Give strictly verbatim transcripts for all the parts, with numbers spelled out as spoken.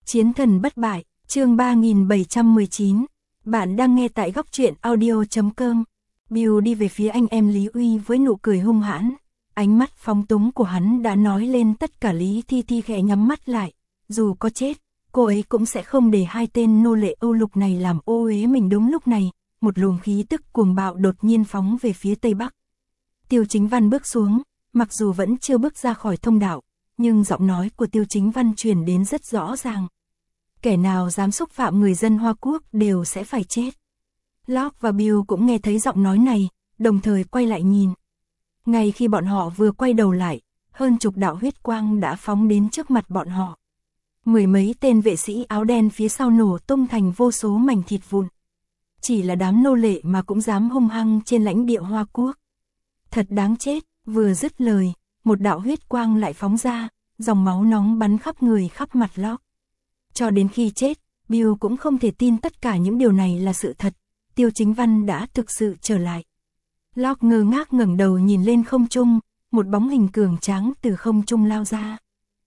Chiến thần bất bại, chương ba nghìn bảy trăm mười chín. Bạn đang nghe tại góc truyện audio chấm com. Bill đi về phía anh em Lý Uy với nụ cười hung hãn. Ánh mắt phóng túng của hắn đã nói lên tất cả. Lý Thi Thi khẽ nhắm mắt lại. Dù có chết, cô ấy cũng sẽ không để hai tên nô lệ Âu Lục này làm ô uế mình. Đúng lúc này, một luồng khí tức cuồng bạo đột nhiên phóng về phía Tây Bắc. Tiêu Chính Văn bước xuống, mặc dù vẫn chưa bước ra khỏi thông đạo, nhưng giọng nói của Tiêu Chính Văn truyền đến rất rõ ràng. Kẻ nào dám xúc phạm người dân Hoa Quốc đều sẽ phải chết. Locke và Bill cũng nghe thấy giọng nói này, đồng thời quay lại nhìn. Ngay khi bọn họ vừa quay đầu lại, hơn chục đạo huyết quang đã phóng đến trước mặt bọn họ. Mười mấy tên vệ sĩ áo đen phía sau nổ tung thành vô số mảnh thịt vụn. Chỉ là đám nô lệ mà cũng dám hung hăng trên lãnh địa Hoa Quốc. Thật đáng chết, vừa dứt lời, một đạo huyết quang lại phóng ra, dòng máu nóng bắn khắp người khắp mặt Locke. Cho đến khi chết, Bill cũng không thể tin tất cả những điều này là sự thật. Tiêu Chính Văn đã thực sự trở lại. Locke ngơ ngác ngẩng đầu nhìn lên không trung, một bóng hình cường tráng từ không trung lao ra.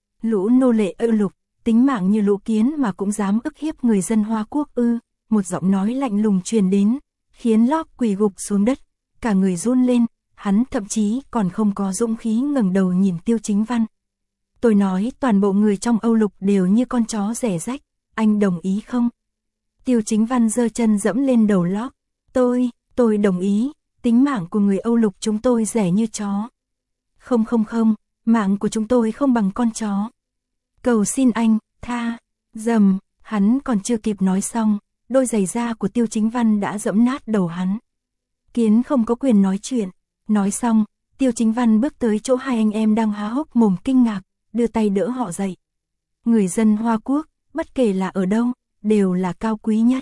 Lũ nô lệ Âu Lục, tính mạng như lũ kiến mà cũng dám ức hiếp người dân Hoa Quốc ư? Một giọng nói lạnh lùng truyền đến, khiến Locke quỳ gục xuống đất, cả người run lên, hắn thậm chí còn không có dũng khí ngẩng đầu nhìn Tiêu Chính Văn. Tôi nói toàn bộ người trong Âu Lục đều như con chó rẻ rách, anh đồng ý không? Tiêu Chính Văn giơ chân dẫm lên đầu Locke. Tôi, tôi đồng ý, tính mạng của người Âu Lục chúng tôi rẻ như chó. Không không không, mạng của chúng tôi không bằng con chó. Cầu xin anh, tha, dầm, hắn còn chưa kịp nói xong, đôi giày da của Tiêu Chính Văn đã dẫm nát đầu hắn. Kiến không có quyền nói chuyện. Nói xong, Tiêu Chính Văn bước tới chỗ hai anh em đang há hốc mồm kinh ngạc, đưa tay đỡ họ dậy. Người dân Hoa Quốc, bất kể là ở đâu, đều là cao quý nhất.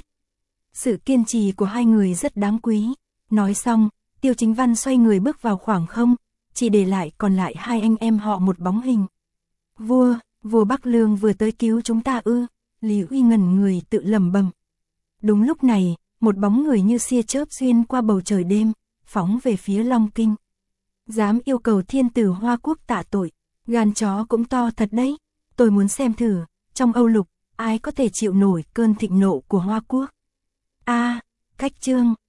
Sự kiên trì của hai người rất đáng quý. Nói xong, Tiêu Chính Văn xoay người bước vào khoảng không, chỉ để lại còn lại hai anh em họ một bóng hình. Vua, vua Bắc Lương vừa tới cứu chúng ta ư? Lý Uy ngẩn người tự lẩm bẩm. Đúng lúc này, một bóng người như tia chớp xuyên qua bầu trời đêm, phóng về phía Long Kinh. Dám yêu cầu thiên tử Hoa Quốc tạ tội, gan chó cũng to thật đấy. Tôi muốn xem thử, trong Âu Lục, ai có thể chịu nổi cơn thịnh nộ của Hoa Quốc. A, cách chương.